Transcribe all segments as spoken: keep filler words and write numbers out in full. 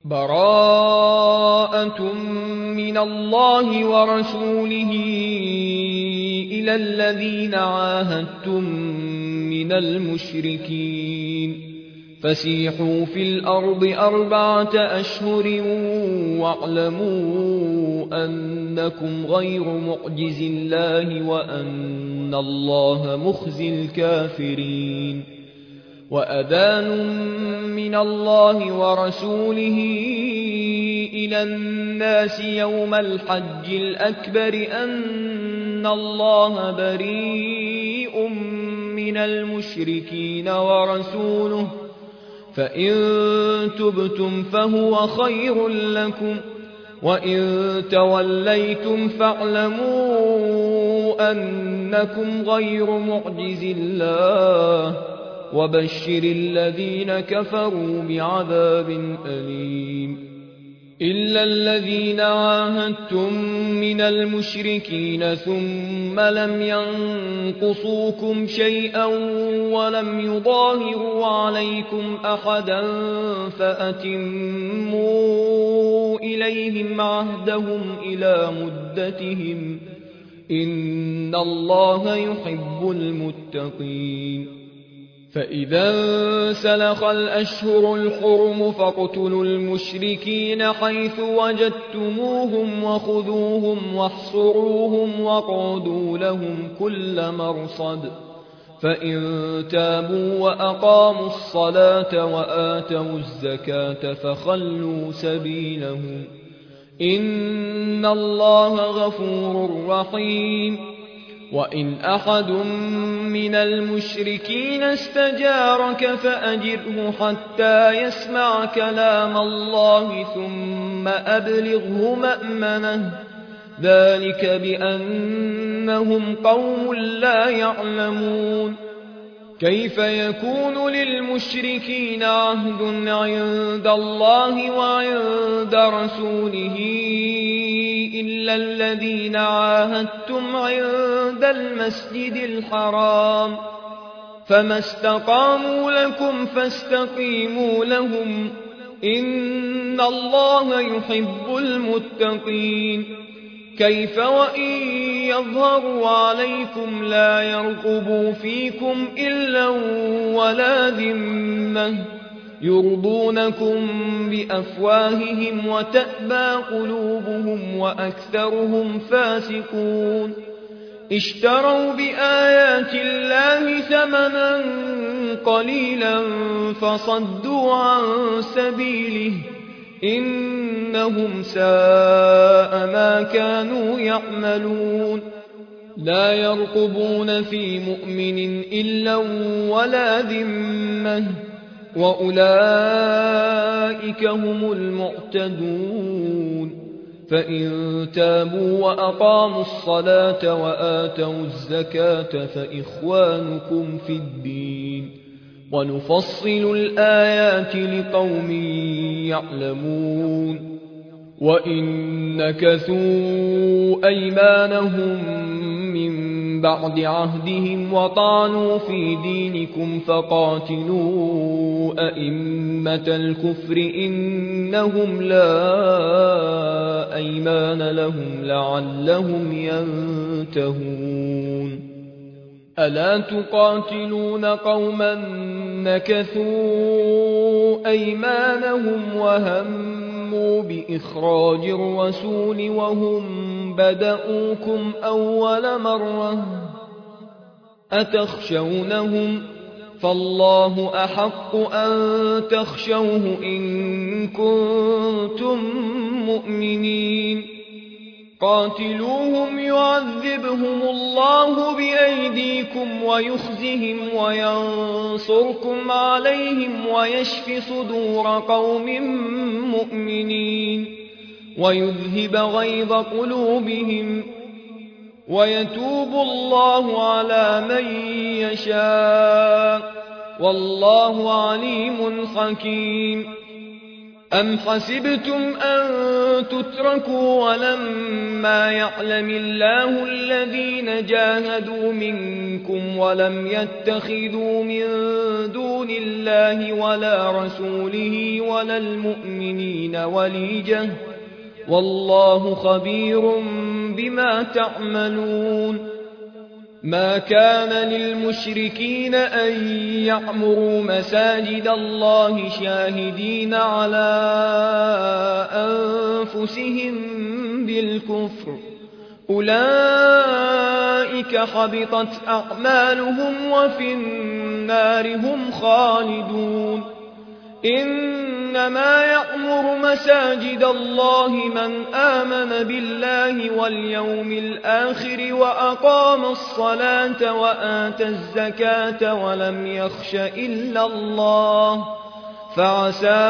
براءة من الله ورسوله إلى الذين عاهدتم من المشركين فسيحوا في الأرض أربعة أشهر واعلموا أنكم غير معجز الله وأن الله مخزي الكافرين وأذان من الله ورسوله إلى الناس يوم الحج الأكبر أن الله بريء من المشركين ورسوله فإن تبتم فهو خير لكم وإن توليتم فاعلموا أنكم غير معجز الله وبشر الذين كفروا بعذاب أليم إلا الذين عاهدتم من المشركين ثم لم ينقصوكم شيئا ولم يظاهروا عليكم أحدا فأتموا إليهم عهدهم إلى مدتهم إن الله يحب المتقين فإذا انسلخ الأشهر الحرم فاقتلوا المشركين حيث وجدتموهم وخذوهم واحصروهم واقعدوا لهم كل مرصد فإن تابوا وأقاموا الصلاة وآتوا الزكاة فخلوا سبيلهم إن الله غفور رحيم وإن أحد من المشركين استجارك فأجره حتى يسمع كلام الله ثم أبلغه مأمنه ذلك بأنهم قوم لا يعلمون كيف يكون للمشركين عهد عند الله وعند رسوله إلا الذين عاهدتم عند المسجد الحرام فما استقاموا لكم فاستقيموا لهم إن الله يحب المتقين كيف وإن يظهروا عليكم لا يرقبوا فيكم إلا ولا ذمة يرضونكم بأفواههم وتأبى قلوبهم وأكثرهم فاسقون اشتروا بآيات الله ثمنا قليلا فصدوا عن سبيله إنهم ساء ما كانوا يعملون لا يرقبون في مؤمن إلا ولا ذمة وأولئك هم المعتدون فإن تابوا وأقاموا الصلاة وآتوا الزكاة فإخوانكم في الدين ونفصل الآيات لقوم يعلمون وإن نكثوا أيمانهم من بعد عهدهم وطعنوا في دينكم فقاتلوا أئمة الكفر إنهم لا أيمان لهم لعلهم ينتهون ألا تقاتلون قوما نكثوا أيمانهم وهموا بإخراج الرسول وهم بدؤوكم أول مرة أتخشونهم فالله أحق أن تخشوه إن كنتم مؤمنين قاتلوهم يعذبهم الله بأيديكم ويخزهم وينصركم عليهم ويشف صدور قوم مؤمنين ويذهب غيظ قلوبهم ويتوب الله على من يشاء والله عليم حكيم أم حسبتم أن تتركوا ولما يعلم الله الذين جاهدوا منكم ولم يتخذوا من دون دون الله ولا رسوله ولا المؤمنين وليجة والله خبير بما تعملون ما كان للمشركين أن يعمروا مساجد الله شاهدين على أنفسهم بالكفر أولئك حبطت أعمالهم وفي النار هم خالدون إنما يعمر مساجد الله من آمن بالله واليوم الآخر وأقام الصلاة وآتى الزكاة ولم يخش إلا الله فعسى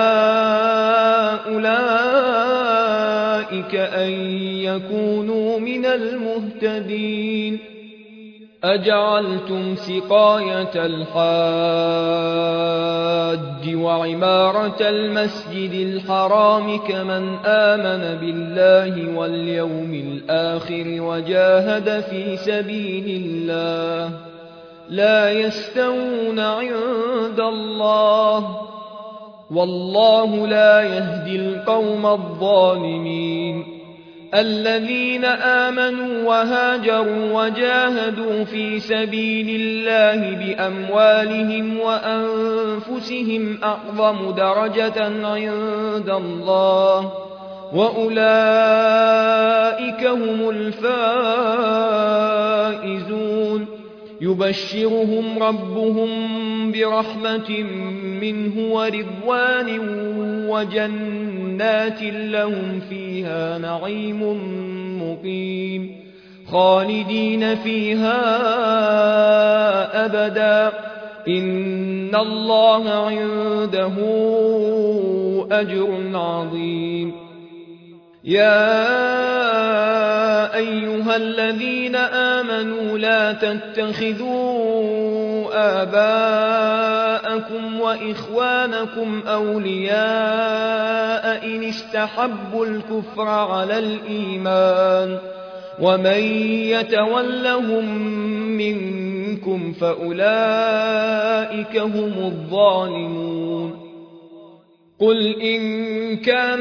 أولئك أن يكونوا من المهتدين أجعلتم سقاية الحاج وعمارة المسجد الحرام كمن آمن بالله واليوم الآخر وجاهد في سبيل الله لا يستوون عند الله والله لا يهدي القوم الظالمين الذين آمنوا وهاجروا وجاهدوا في سبيل الله بأموالهم وأنفسهم أعظم درجة عند الله وأولئك هم الفائزون يبشرهم ربهم برحمة منه ورضوان وجنات لهم فيها نعيم مقيم خالدين فيها أبدا إن الله عنده أجر عظيم يا أيها الذين آمنوا لا تتخذوا آباءكم وإخوانكم أولياء إن استحبوا الكفر على الإيمان ومن يتولهم منكم فأولئك هم الظالمون قل إن كان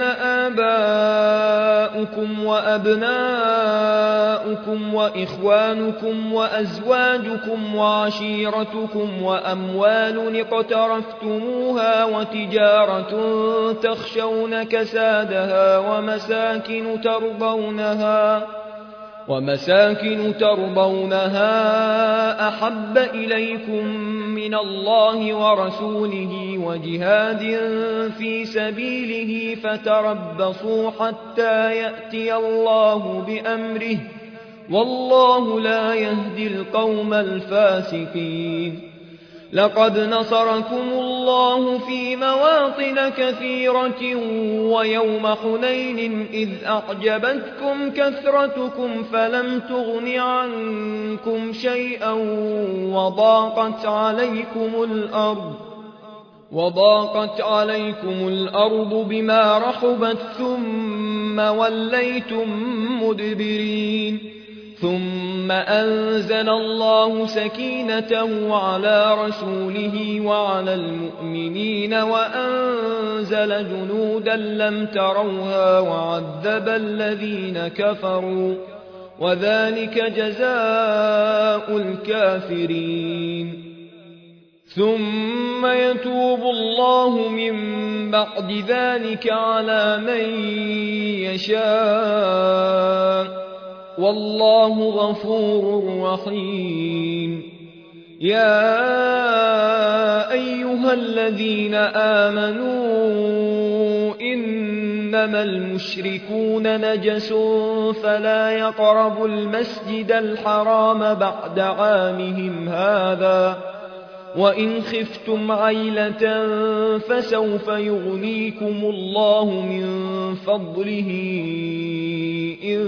آباؤكم وأبناؤكم وإخوانكم وأزواجكم وعشيرتكم وأموال اقترفتموها وتجارة تخشون كسادها ومساكن ترضونها ومساكن ترضونها أحب إليكم من الله ورسوله وجهاد في سبيله فتربصوا حتى يأتي الله بأمره والله لا يهدي القوم الفاسقين لقد نصركم الله في مواطن كثيرة ويوم حنين إذ أعجبتكم كثرتكم فلم تغن عنكم شيئا وضاقت عليكم الأرض وضاقت عليكم الأرض بما رحبت ثم وليتم مدبرين ثم أنزل الله سكينته على رسوله وعلى المؤمنين وأنزل جنودا لم تروها وعذب الذين كفروا وذلك جزاء الكافرين ثم يتوب الله من بعد ذلك على من يشاء والله غفور رحيم يا أيها الذين آمنوا إنما المشركون نجس فلا يقربوا المسجد الحرام بعد عامهم هذا وإن خفتم عيلة فسوف يغنيكم الله من فضله إن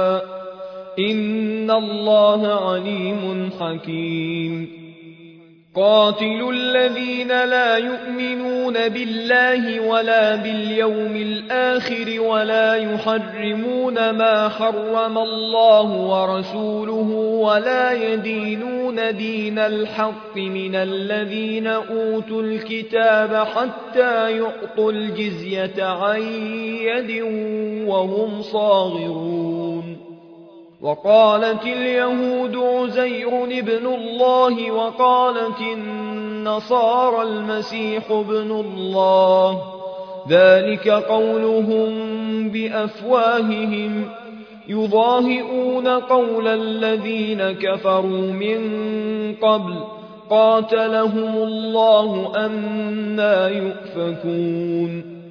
شاء إن الله عليم حكيم قاتلوا الذين لا يؤمنون بالله ولا باليوم الآخر ولا يحرمون ما حرم الله ورسوله ولا يدينون دين الحق من الذين أوتوا الكتاب حتى يعطوا الجزية عن يد وهم صاغرون. وقالت اليهود عزير ابن الله وقالت النصارى المسيح ابن الله، ذلك قولهم بأفواههم يضاهئون قول الذين كفروا من قبل قاتلهم الله أنى يؤفكون.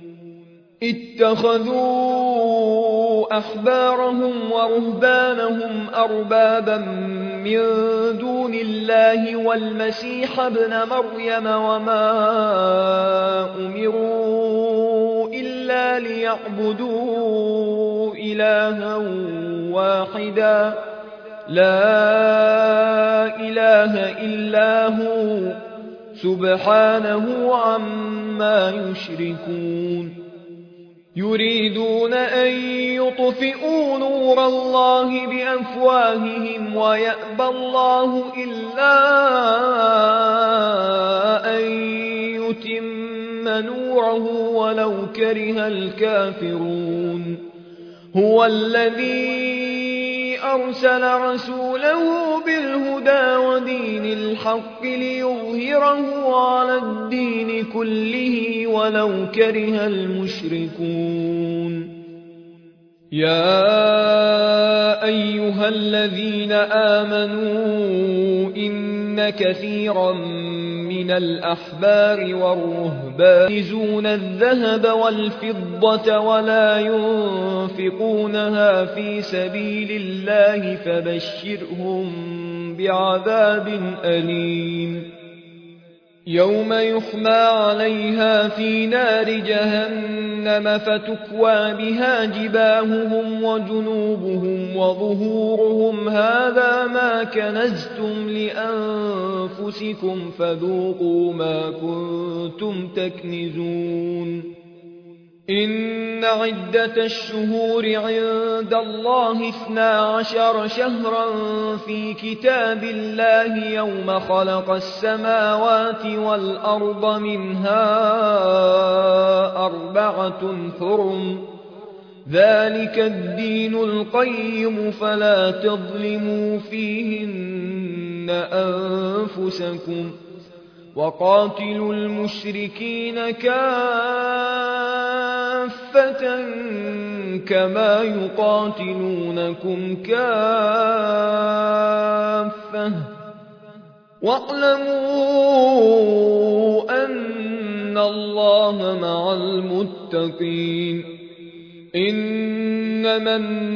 اتخذوا أحبارهم ورهبانهم أربابا من دون الله والمسيح ابن مريم وما أمروا إلا ليعبدوا إلها واحدا لا إله إلا هو سبحانه عما يشركون. يريدون أن يطفئوا نور الله بأفواههم ويأبى الله إلا أن يتم نوره ولو كره الكافرون. هو الذي أرسل رسوله بالهدى ودين الحق ليظهره على الدين كله ولو كره المشركون. يا أيها الذين آمنوا إن كثيرا من الأحبار والرهبان يكنزون الذهب والفضة ولا ينفقونها في سبيل الله فبشرهم بعذاب أليم. يوم يحمى عليها في نار جهنم فتكوى بها جباههم وجنوبهم وظهورهم هذا ما كنزتم لأنفسكم فذوقوا ما كنتم تكنزون. إن عدة الشهور عند الله اثنا عشر شهرا في كتاب الله يوم خلق السماوات والأرض منها أربعة حرم ذلك الدين القيم فلا تظلموا فيهن أنفسكم وقاتلوا المشركين كافة كما يقاتلونكم كافة واعلموا أن الله مع المتقين. إنما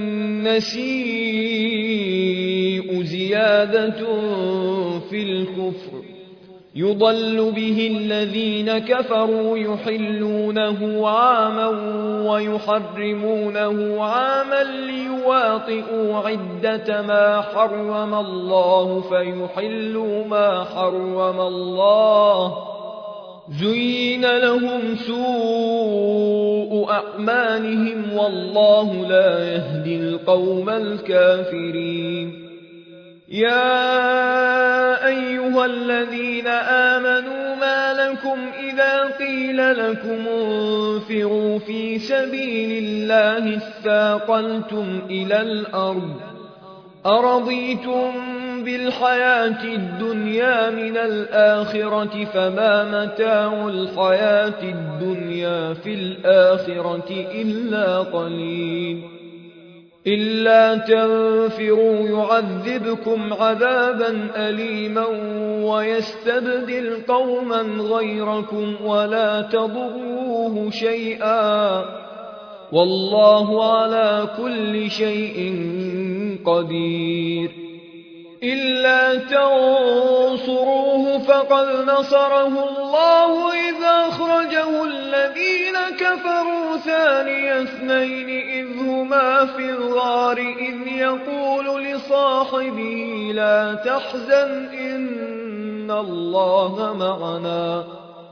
النسيء زيادة في الكفر يضل به الذين كفروا يحلونه عاما ويحرمونه عاما ليواطئوا عدة ما حرم الله فيحلوا ما حرم الله. زين لهم سوء أعمالهم والله لا يهدي القوم الكافرين. يا أيها الذين آمنوا ما لكم إذا قيل لكم انفروا في سبيل الله اثاقلتم إلى الأرض أرضيتم بالحياة الدنيا من الآخرة فما متاع الحياة الدنيا في الآخرة إلا قليل. إلا تنفروا يعذبكم عذابا أليما ويستبدل قوما غيركم ولا تضروه شيئا والله على كل شيء قدير. إلا تنصروه فقد نصره الله إذ أخرجه الذين كفروا ثاني اثنين إذ هما في الغار إذ يقول لصاحبه لا تحزن إن إن الله معنا.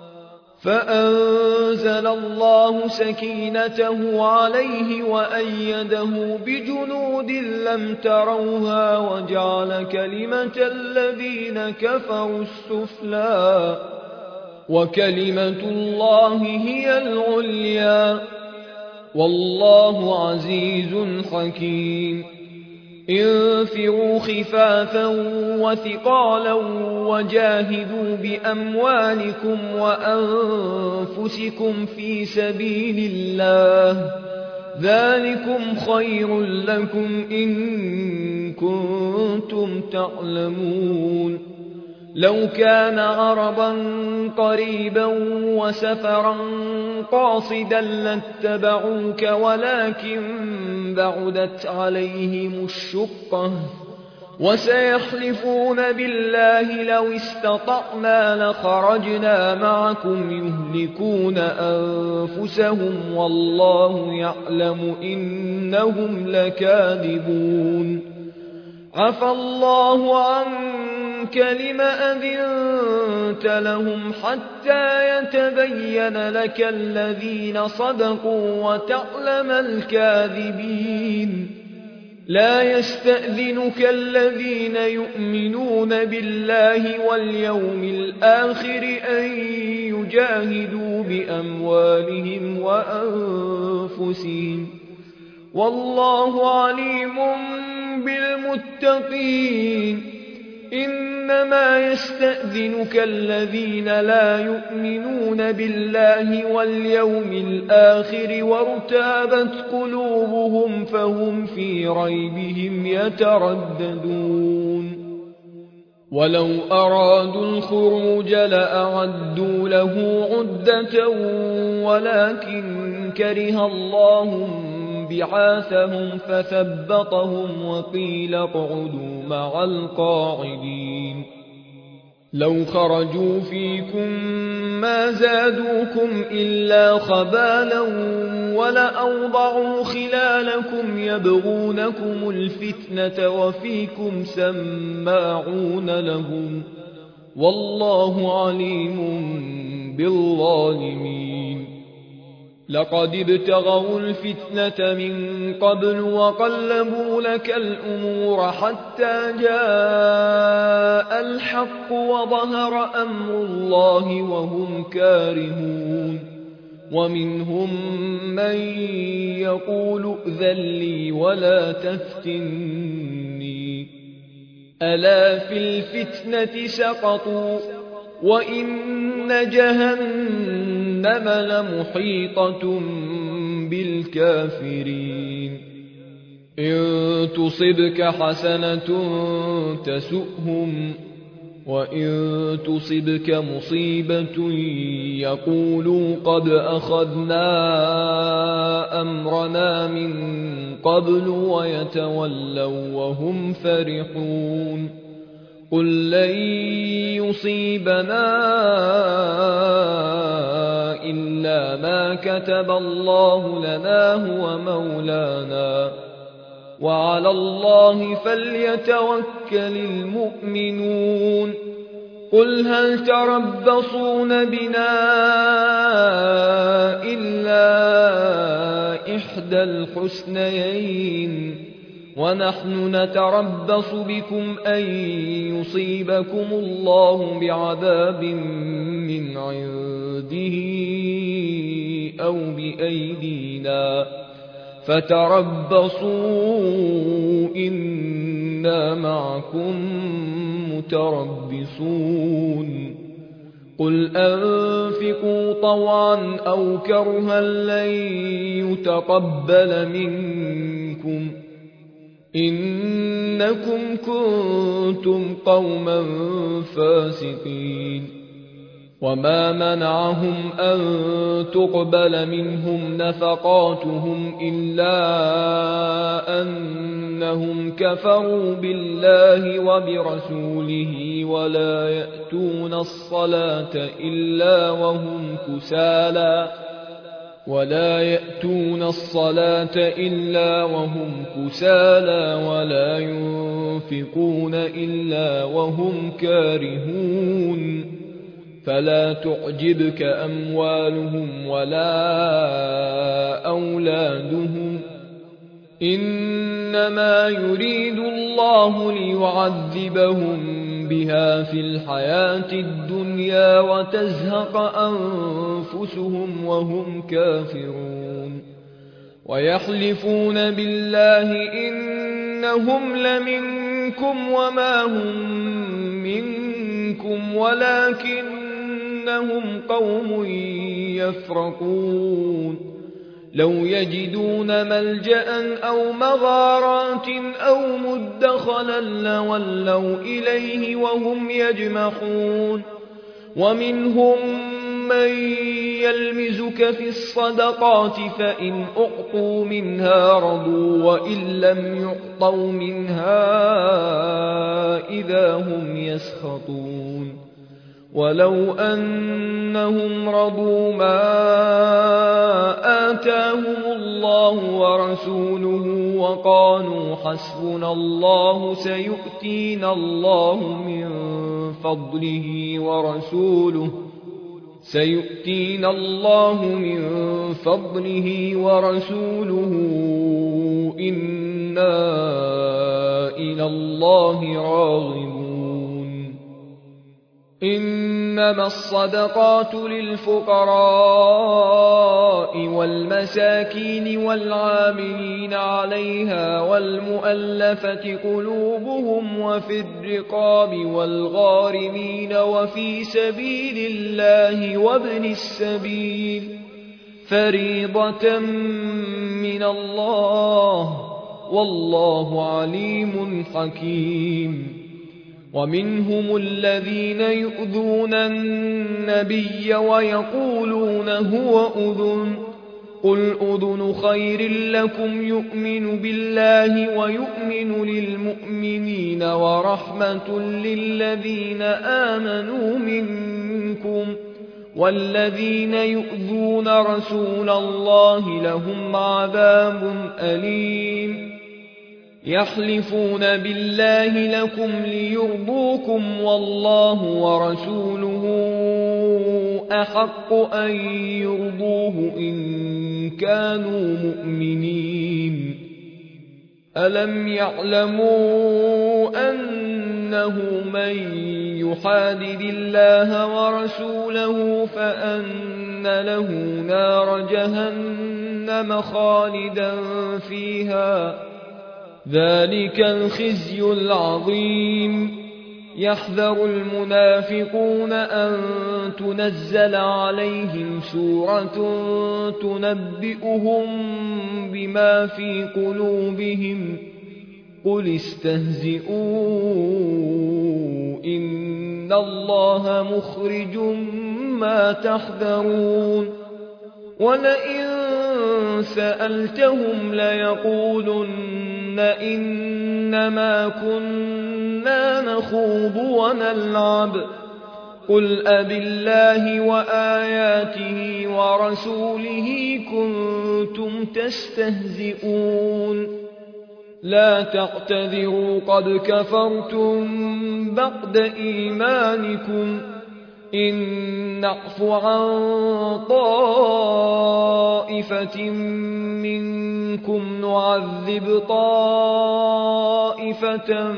فأنزل الله سكينته عليه وأيده بجنود لم تروها وجعل كلمة الذين كفروا السفلى وكلمة الله هي العليا والله عزيز حكيم. انفروا خفافا وثقالا وجاهدوا بأموالكم وأنفسكم في سبيل الله ذلكم خير لكم إن كنتم تعلمون. لو كان عرضا قريبا وسفرا قاصدا لاتبعوك ولكن بعدت عليهم الشقة وسيحلفون بالله لو استطعنا لخرجنا معكم يهلكون أنفسهم والله يعلم إنهم لكاذبون. عفى الله عنك لم أذنت لهم حتى يتبين لك الذين صدقوا وتعلم الكاذبين. لا يستأذنك الذين يؤمنون بالله واليوم الآخر أن يجاهدوا بأموالهم وأنفسهم والله عليم بالمتقين. إنما يستأذنك الذين لا يؤمنون بالله واليوم الآخر وارتابت قلوبهم فهم في ريبهم يترددون. ولو أرادوا الخروج لأعدوا له عدة ولكن كره الله بعاثهم فثبطهم وقيل اقعدوا مع القاعدين. لو خرجوا فيكم ما زادوكم إلا خبالا ولأوضعوا خلالكم يبغونكم الفتنة وفيكم سماعون لهم والله عليم بالظالمين. لقد ابتغوا الفتنة من قبل وقلبوا لك الأمور حتى جاء الحق وظهر أمر الله وهم كارهون. ومنهم من يقول ائذن لي ولا تفتني ألا في الفتنة سقطوا وإن جهنم لمحيطة بالكافرين. إن تصبك حسنة تسؤهم وإن تصبك مصيبة يقولوا قد أخذنا أمرنا من قبل ويتولوا وهم فرحون. قل لن يصيبنا إلا ما كتب الله لنا هو مولانا وعلى الله فليتوكل المؤمنون. قل هل تربصون بنا إلا إحدى الحسنيين ونحن نتربص بكم أن يصيبكم الله بعذاب من عنده أو بأيدينا فتربصوا إنا معكم متربصون. قل أنفقوا طوعا أو كرها لن يتقبل منكم إنكم كنتم قوما فاسقين. وما منعهم أن تقبل منهم نفقاتهم إلا أنهم كفروا بالله وبرسوله ولا يأتون الصلاة إلا وهم كسالى ولا يأتون الصلاة إلا وهم كسالى ولا ينفقون إلا وهم كارهون فلا تعجبك أموالهم ولا أولادهم إنما يريد الله ليعذبهم بها في الحياة الدنيا وتزهق أنفسهم وهم كافرون ويحلفون بالله إنهم لمنكم وما هم منكم ولكنهم قوم يفرقون لو يجدون ملجأ أو مغارات أو مدخلا لولوا إليه وهم يجمحون ومنهم من يلمزك في الصدقات فإن أعطوا منها رضوا وإن لم يعطوا منها إذا هم يسخطون ولو أنهم رضوا ما آتاهم الله ورسوله وقالوا حسبنا الله سيؤتينا الله من فضله ورسوله سيؤتينا الله من فضله ورسوله إنا إلى الله راغبون إنما الصدقات للفقراء والمساكين والعاملين عليها والمؤلفة قلوبهم وفي الرقاب والغارمين وفي سبيل الله وابن السبيل فريضة من الله والله عليم حكيم ومنهم الذين يؤذون النبي ويقولون هو أذن قل أذن خير لكم يؤمن بالله ويؤمن للمؤمنين ورحمة للذين آمنوا منكم والذين يؤذون رسول الله لهم عذاب أليم يحلفون بالله لكم ليرضوكم والله ورسوله أحق أن يرضوه إن كانوا مؤمنين ألم يعلموا أنه من يحادد الله ورسوله فأن له نار جهنم خالدا فيها ذلك الخزي العظيم يحذر المنافقون أن تنزل عليهم سورة تنبئهم بما في قلوبهم قل استهزئوا إن الله مخرج ما تحذرون ولئن سألتهم ليقولن إنما كنا نخوض ونلعب قل أبالله وآياته ورسوله كنتم تستهزئون لا تعتذروا قد كفرتم بعد إيمانكم إن نعف عن طائفة منكم نعذب طائفة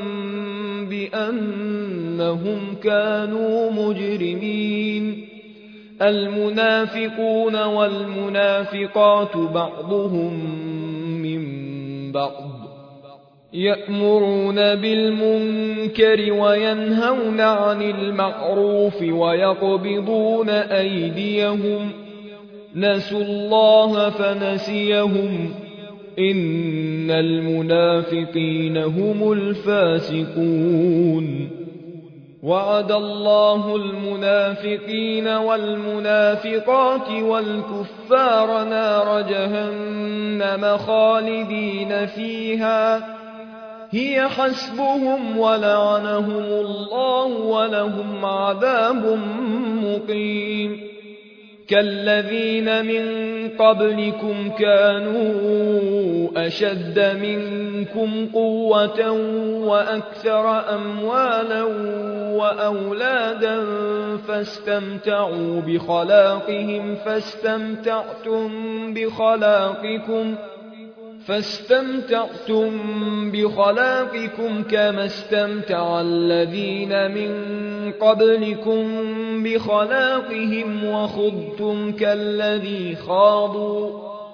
بأنهم كانوا مجرمين المنافقون والمنافقات بعضهم من بعض يأمرون بالمنكر وينهون عن المعروف ويقبضون أيديهم نسوا الله فنسيهم إن المنافقين هم الفاسقون وعد الله المنافقين والمنافقات والكفار نار جهنم خالدين فيها هي حسبهم ولعنهم الله ولهم عذاب مقيم كالذين من قبلكم كانوا أشد منكم قوة وأكثر أموالا وأولادا فاستمتعوا بخلاقهم فاستمتعتم بخلاقكم فاستمتعتم بخلاقكم كما استمتع الذين من قبلكم بخلاقهم وخضتم كالذي خاضوا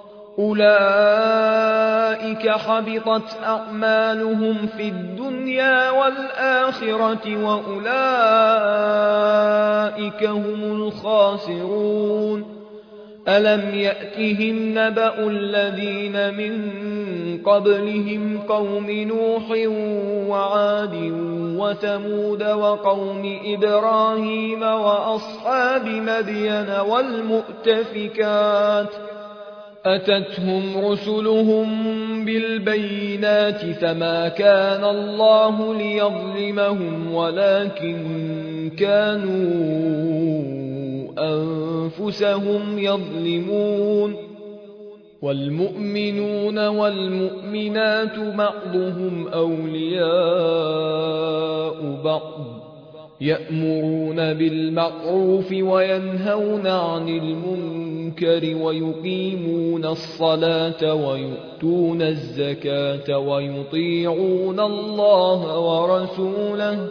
أولئك حبطت أعمالهم في الدنيا والآخرة وأولئك هم الخاسرون ألم يأتهم نبأ الذين من قبلهم قوم نوح وعاد وثمود وقوم إبراهيم وأصحاب مدين والمؤتفكات أتتهم رسلهم بالبينات فما كان الله ليظلمهم ولكن كانوا أنفسهم يظلمون والمؤمنون والمؤمنات بعضهم أولياء بعض يأمرون بالمعروف وينهون عن المنكر ويقيمون الصلاة ويؤتون الزكاة ويطيعون الله ورسوله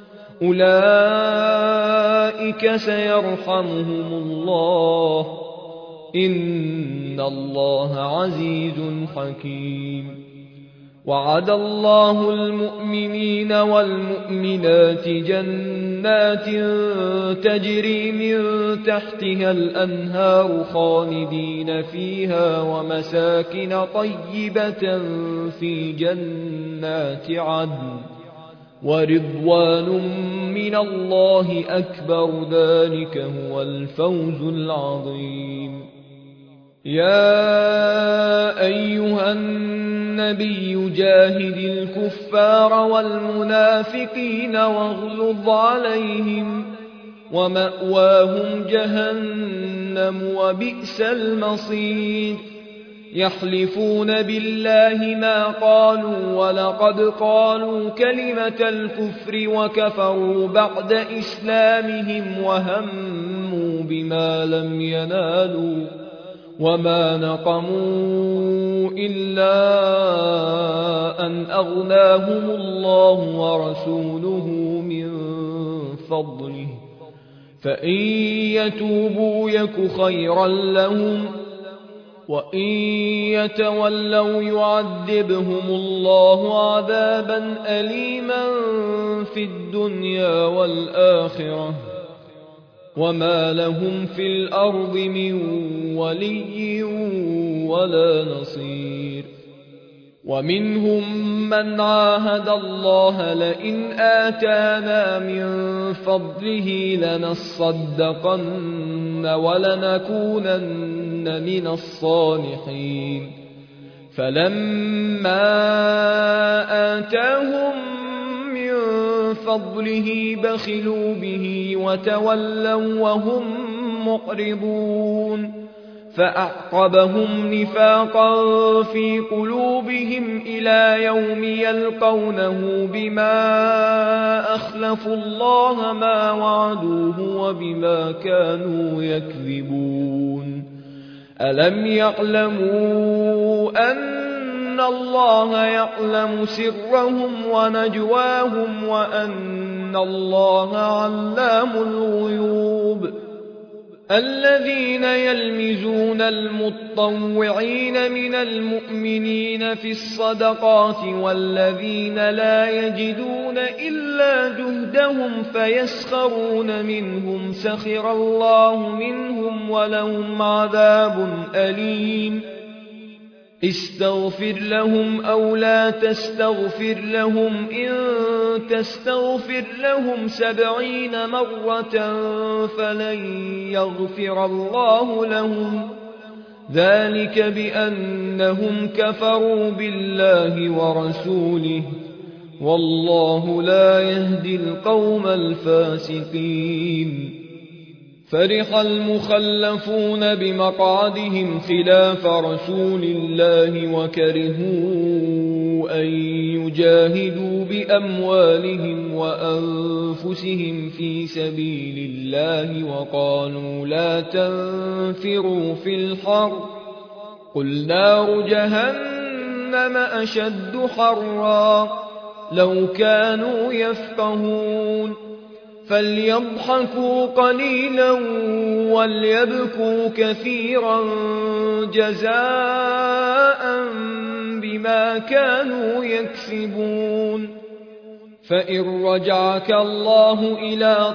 أولئك سيرحمهم الله إن الله عزيز حكيم وعد الله المؤمنين والمؤمنات جنات تجري من تحتها الأنهار خالدين فيها ومساكن طيبة في جنات عدن ورضوان من الله أكبر ذلك هو الفوز العظيم يا أيها النبي جاهد الكفار والمنافقين واغلظ عليهم ومأواهم جهنم وبئس المصير يحلفون بالله ما قالوا ولقد قالوا كلمة الكفر وكفروا بعد إسلامهم وهموا بما لم ينالوا وما نقموا إلا أن أغناهم الله ورسوله من فضله فإن يتوبوا يك خيرا لهم وإن يتولوا يعذبهم الله عذابا أليما في الدنيا والآخرة وما لهم في الأرض من ولي ولا نصير ومنهم من عاهد الله لئن آتانا من فضله لنصدقن ولنكونن من الصالحين فلما آتاهم من فضله بخلوا به وتولوا وهم معرضون فأعقبهم نفاقا في قلوبهم إلى يوم يلقونه بما أخلفوا الله ما وعدوه وبما كانوا يكذبون ألم يعلموا أن الله يعلم سرهم ونجواهم وأن الله علام الغيوب الذين يلمزون المطوعين من المؤمنين في الصدقات والذين لا يجدون إلا جهدهم فيسخرون منهم سخر الله منهم ولهم عذاب أليم استغفر لهم أو لا تستغفر لهم إن تستغفر لهم سبعين مرة فلن يغفر الله لهم ذلك بأنهم كفروا بالله ورسوله والله لا يهدي القوم الفاسقين فرح المخلفون بمقعدهم خلاف رسول الله وكرهوا أن يجاهدوا بأموالهم وأنفسهم في سبيل الله وقالوا لا تنفروا في الحر قل نار جهنم أشد حرا لو كانوا يفقهون فليضحكوا قليلا وليبكوا كثيرا جزاء بما كانوا يكسبون فإن رجعك الله إلى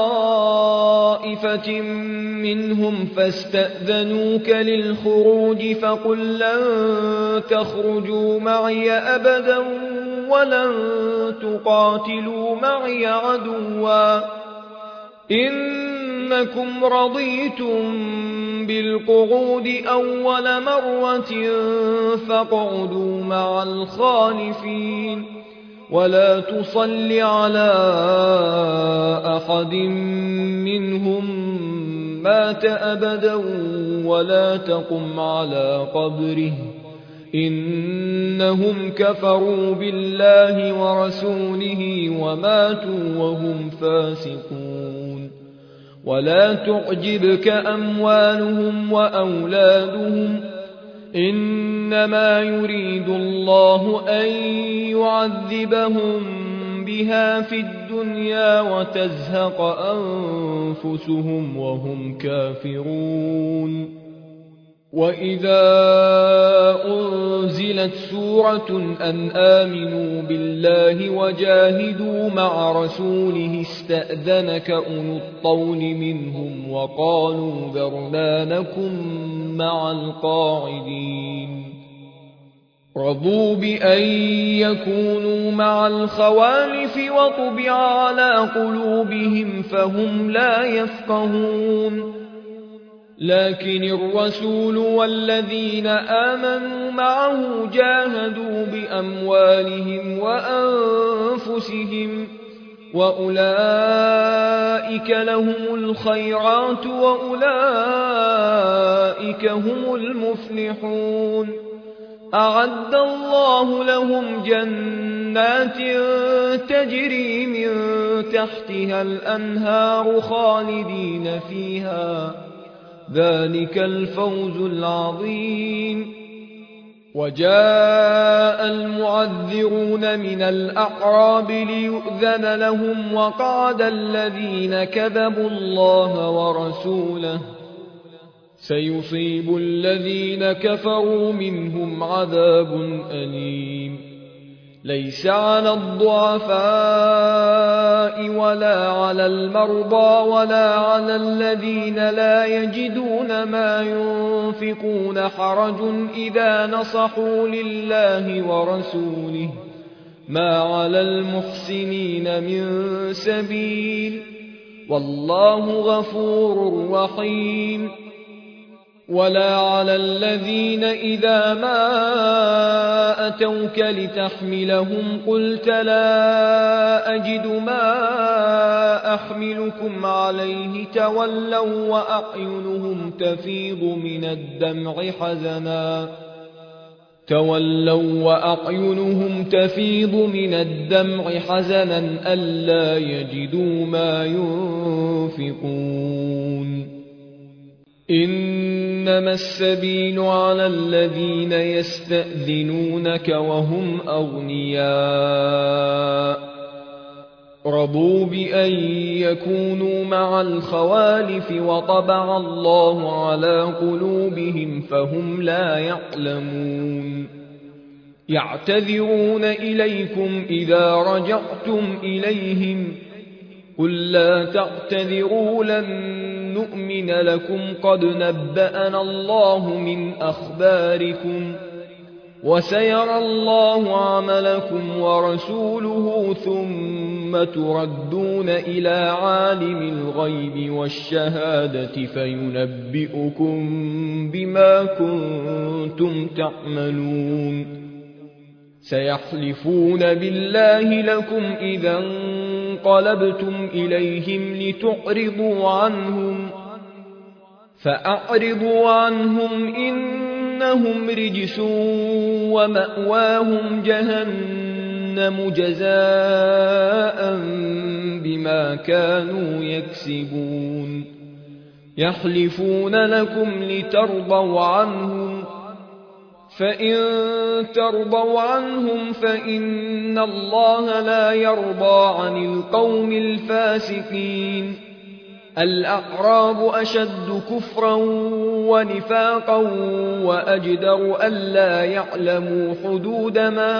طائفة منهم فاستأذنوك للخروج فقل لن تخرجوا معي أبدا ولن تقاتلوا معي عدوا إنكم رضيتم بالقعود أول مرة فاقعدوا مع الخالفين ولا تصل على أحد منهم مات أبدا ولا تقم على قبره إنهم كفروا بالله ورسوله وماتوا وهم فاسقون ولا تعجبك أموالهم وأولادهم إنما يريد الله أن يعذبهم بها في الدنيا وتزهق أنفسهم وهم كافرون وإذا أنزلت سورة أن آمنوا بالله وجاهدوا مع رسوله استأذنك أولو الطول منهم وقالوا ذرنا نكن مع القاعدين رضوا بأن يكونوا مع الخوالف وطبع على قلوبهم فهم لا يفقهون لكن الرسول والذين آمنوا معه جاهدوا بأموالهم وأنفسهم وأولئك لهم الخيرات وأولئك هم المفلحون أعد الله لهم جنات تجري من تحتها الأنهار خالدين فيها ذلك الفوز العظيم وجاء المعذرون من الأعراب ليؤذن لهم وقعد الذين كذبوا الله ورسوله سيصيب الذين كفروا منهم عذاب أليم ليس على الضعفاء ولا على المرضى ولا على الذين لا يجدون ما ينفقون حرج إذا نصحوا لله ورسوله ما على المحسنين من سبيل والله غفور رحيم ولا على الذين إذا ما أتوك لتحملهم قلت لا أجد ما أحملكم عليه تولوا وأعينهم تفيض من الدمع حزنا تولوا وأعينهم تفيض من الدمع حزنا ألا يجدوا ما ينفقون إنما السبيل على الذين يستأذنونك وهم أغنياء رضوا بأن يكونوا مع الخوالف وطبع الله على قلوبهم فهم لا يعلمون يعتذرون إليكم إذا رجعتم إليهم قل لا تعتذروا لن نؤمن لكم قد نبأنا الله من أخباركم وسيرى الله عملكم ورسوله ثم تردون إلى عالم الغيب والشهادة فينبئكم بما كنتم تعملون سيحلفون بالله لكم إذا انقلبتم إليهم لتعرضوا عنهم فأعرضوا عنهم إنهم رجس ومأواهم جهنم جزاء بما كانوا يكسبون يحلفون لكم لترضوا عنهم فإن ترضوا عنهم فإن الله لا يرضى عن القوم الفاسقين الأعراب أشد كفرا ونفاقا وأجدر ألا يعلموا حدود ما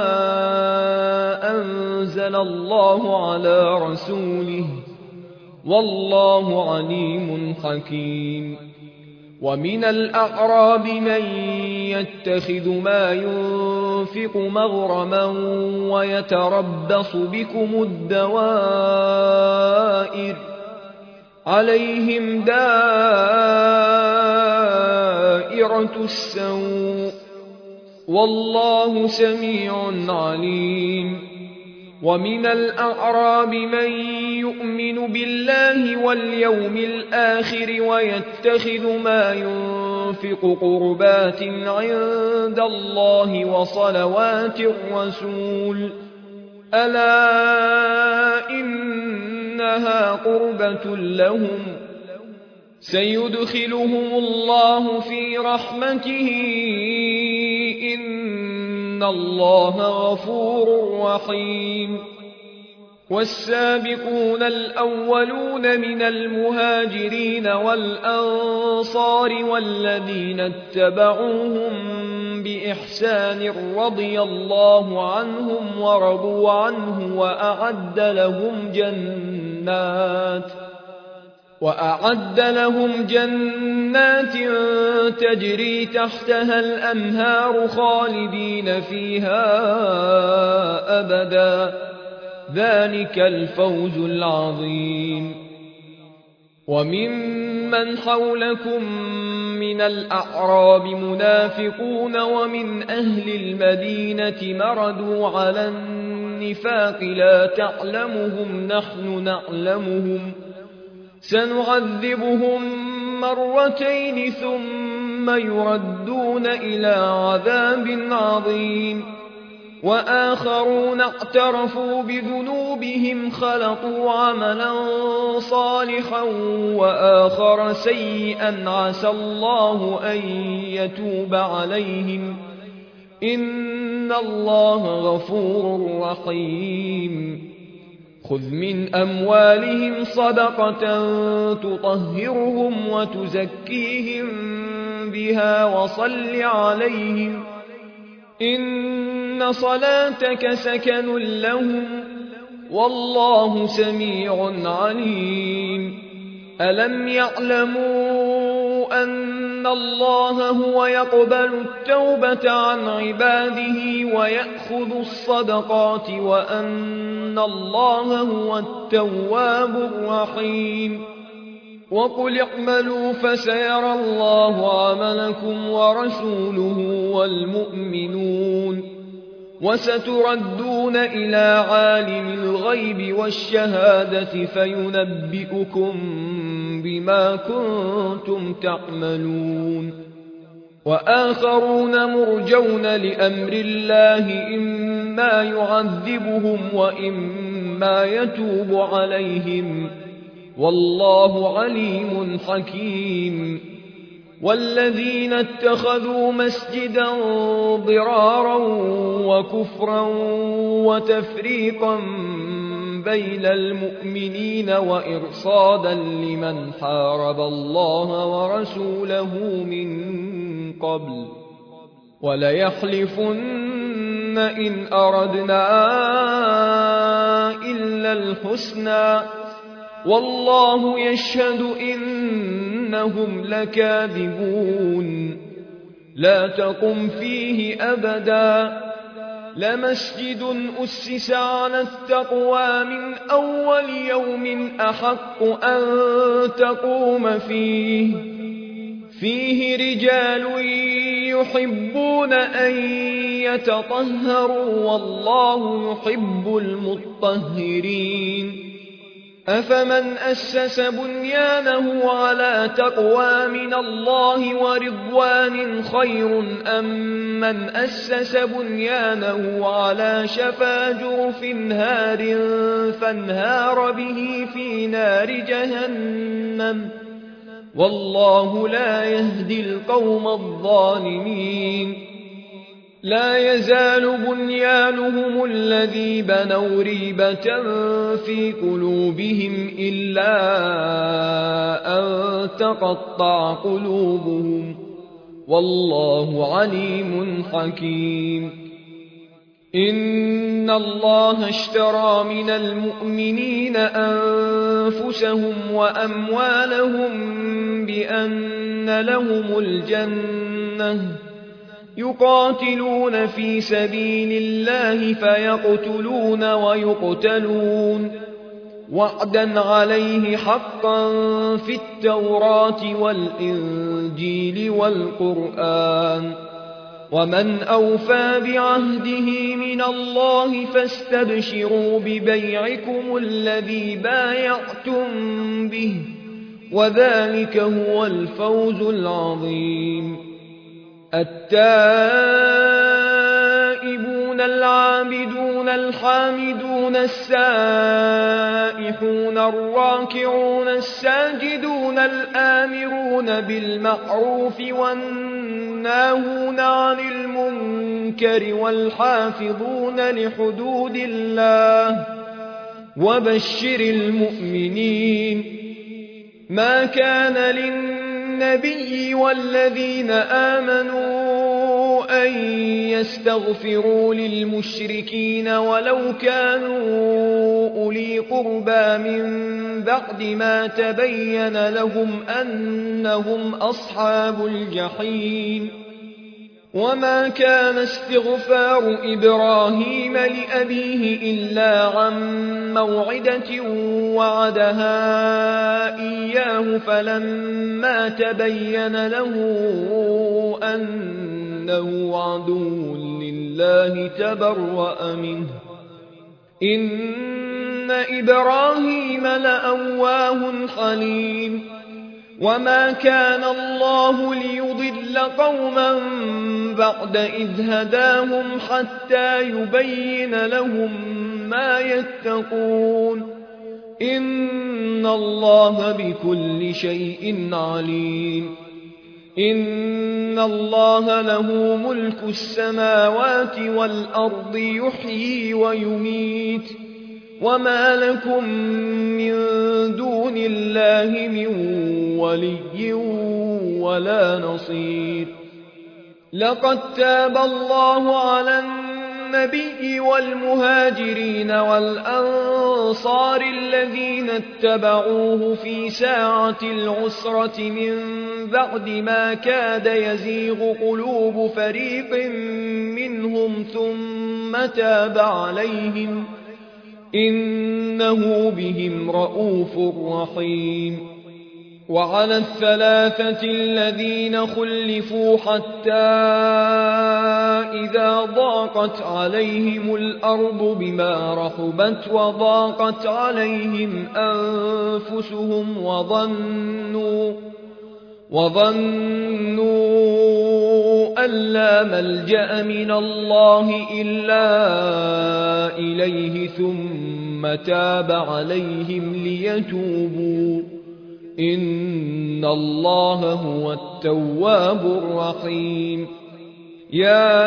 أنزل الله على رسوله والله عليم حكيم ومن الأعراب من يتخذ ما ينفق مغرما ويتربص بكم الدوائر عليهم دائرة السوء والله سميع عليم ومن الأعراب من يؤمن بالله واليوم الآخر ويتخذ ما ينفق قربات عند الله وصلوات الرسول ألا إنها قربة لهم سيدخلهم الله في رحمته إن الله غفور رحيم والسابقون الأولون من المهاجرين والأنصار والذين اتبعوهم بإحسان رضي الله عنهم ورضوا عنه وأعد لهم جنات وأعد لهم جنات تجري تحتها الأنهار خالدين فيها أبدا ذلك الفوز العظيم وممن حولكم من الأعراب منافقون ومن أهل المدينة مردوا على النفاق لا تعلمهم نحن نعلمهم سنعذبهم مرتين ثم يردون إلى عذاب عظيم وآخرون اعترفوا بذنوبهم خلطوا عملا صالحا وآخر سيئا عسى الله أن يتوب عليهم إن الله غفور رحيم خذ من أموالهم صدقة تطهرهم وتزكيهم بها وصل عليهم إن صلاتك سكن لهم والله سميع عليم ألم يعلموا أن الله هو يقبل التوبة عن عباده ويأخذ الصدقات وأن الله هو التواب الرحيم وقل اعملوا فسيرى الله عملكم ورسوله والمؤمنون وستردون إلى عالم الغيب والشهادة فينبئكم بما كنتم تعملون وآخرون مرجون لأمر الله إما يعذبهم وإما يتوب عليهم والله عليم حكيم والذين اتخذوا مسجدا ضرارا وكفرا وتفريقا بين المؤمنين وإرصادا لمن حارب الله ورسوله من قبل وليحلفن إن أردنا إلا الحسنى والله يشهد إنهم لكاذبون لا تقم فيه أبدا لمسجد أسس على التقوى من أول يوم أحق أن تقوم فيه فيه رجال يحبون أن يتطهروا والله يحب المطهرين أفمن أسس بنيانه على تقوى من الله ورضوان خير أم من أسس بنيانه على شفا جرف هار فانهار به في نار جهنم والله لا يهدي القوم الظالمين لا يزال بنيانهم الذي بنوا ريبة في قلوبهم إلا أن تقطع قلوبهم والله عليم حكيم إن الله اشترى من المؤمنين أنفسهم وأموالهم بأن لهم الجنة يقاتلون في سبيل الله فيقتلون ويقتلون وعدا عليه حقا في التوراة والإنجيل والقرآن ومن أوفى بعهده من الله فاستبشروا ببيعكم الذي بايعتم به وذلك هو الفوز العظيم التائبون العابدون الحامدون السائحون الراكعون الساجدون الآمرون بالمعروف والناهون عن المنكر والحافظون لحدود الله وبشر المؤمنين ما كان للنبي والذين آمنوا أن يستغفروا للمشركين ولو كانوا أولي قربى من بعد ما تبين لهم أنهم أصحاب الجحيم وما كان استغفار إبراهيم لأبيه إلا عن موعدة وعدها إياه فلما تبين له أنه عدو لله تبرأ منه إن إبراهيم لأواه حليم وما كان الله ليضل قوما بعد إذ هداهم حتى يبين لهم ما يتقون إن الله بكل شيء عليم إن الله له ملك السماوات والأرض يحيي ويميت وما لكم من دون الله من ولي ولا نصير لقد تاب الله على النبي والمهاجرين والأنصار الذين اتبعوه في ساعة العسرة من بعد ما كاد يزيغ قلوب فريق منهم ثم تاب عليهم إنه بهم رءوف رحيم وعلى الثلاثة الذين خلفوا حتى إذا ضاقت عليهم الأرض بما رحبت وضاقت عليهم أنفسهم وظنوا وظنوا أن لا ملجأ من الله إلا إليه ثم تاب عليهم ليتوبوا إن الله هو التواب الرحيم يا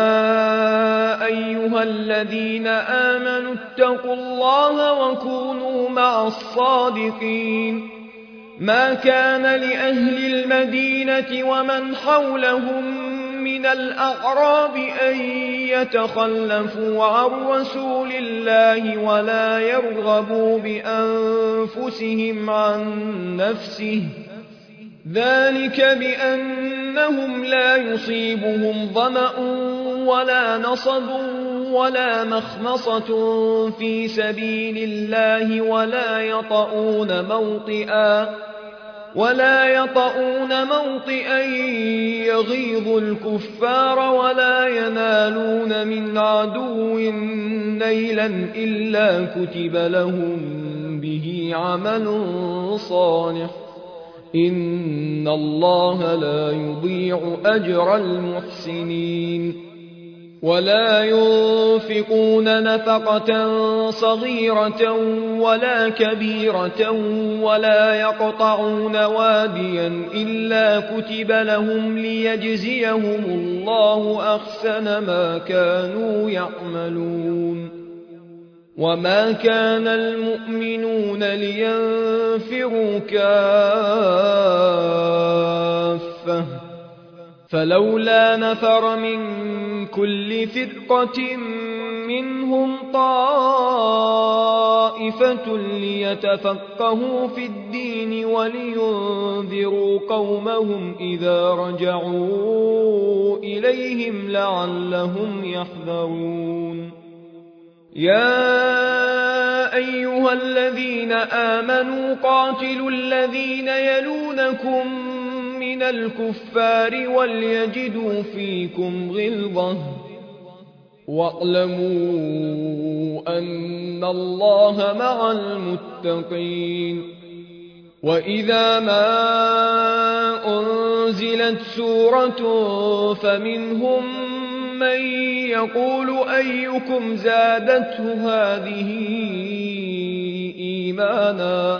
أيها الذين آمنوا اتقوا الله وكونوا مع الصادقين ما كان لأهل المدينة ومن حولهم من الأعراب أن يتخلفوا عن رسول الله ولا يرغبوا بأنفسهم عن نفسه ذلك بأنهم لا يصيبهم ظمأ ولا نصب ولا مخمصة في سبيل الله ولا يطؤون موطئا ولا يطؤون موطئا يغيظ الكفار ولا ينالون من عدو نيلا إلا كتب لهم به به عمل صالح إن الله لا يضيع أجر المحسنين ولا ينفقون نفقة صغيرة ولا كبيرة ولا يقطعون واديا إلا كتب لهم ليجزيهم الله أحسن ما كانوا يعملون وما كان المؤمنون لينفروا كافة فلولا نفر من كل فرقة منهم طائفة ليتفقهوا في الدين ولينذروا قومهم إذا رجعوا إليهم لعلهم يحذرون يا أيها الذين آمنوا قاتلوا الذين يلونكم من الكفار وليجدوا فيكم غلظة واعلموا أن الله مع المتقين وإذا ما أنزلت سورة فمنهم من يقول أيكم زادته هذه إيمانا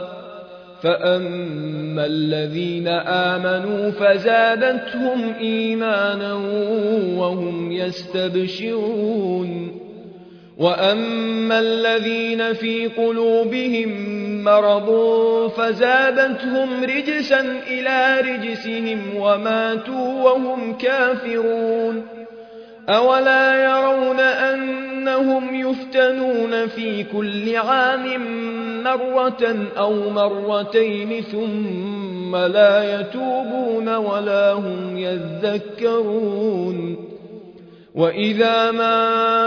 فأما الذين آمنوا فزادتهم إيمانا وهم يستبشرون وأما الذين في قلوبهم مرض فزادتهم رجسا إلى رجسهم وماتوا وهم كافرون أولا يرون أنهم يفتنون في كل عام مرة أو مرتين ثم لا يتوبون ولا هم يذكرون وإذا ما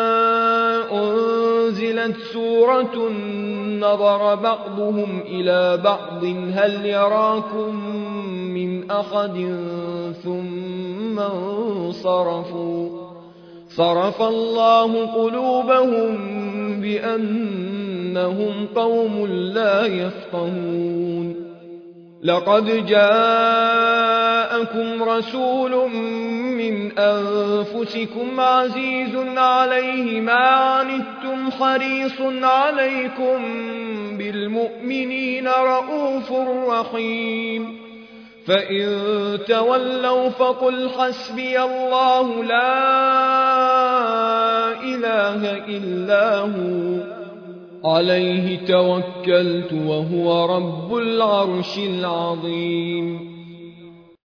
أنزلت سورة نظر بعضهم إلى بعض هل يراكم من أحد ثم انصرفوا صرف الله قلوبهم بأنهم قوم لا يفقهون لقد جاءكم رسول من أنفسكم عزيز عليه ما عنتم حريص عليكم بالمؤمنين رءوف رحيم فإن تولوا فقل حسبي الله لا إله إلا هو عليه توكلت وهو رب العرش العظيم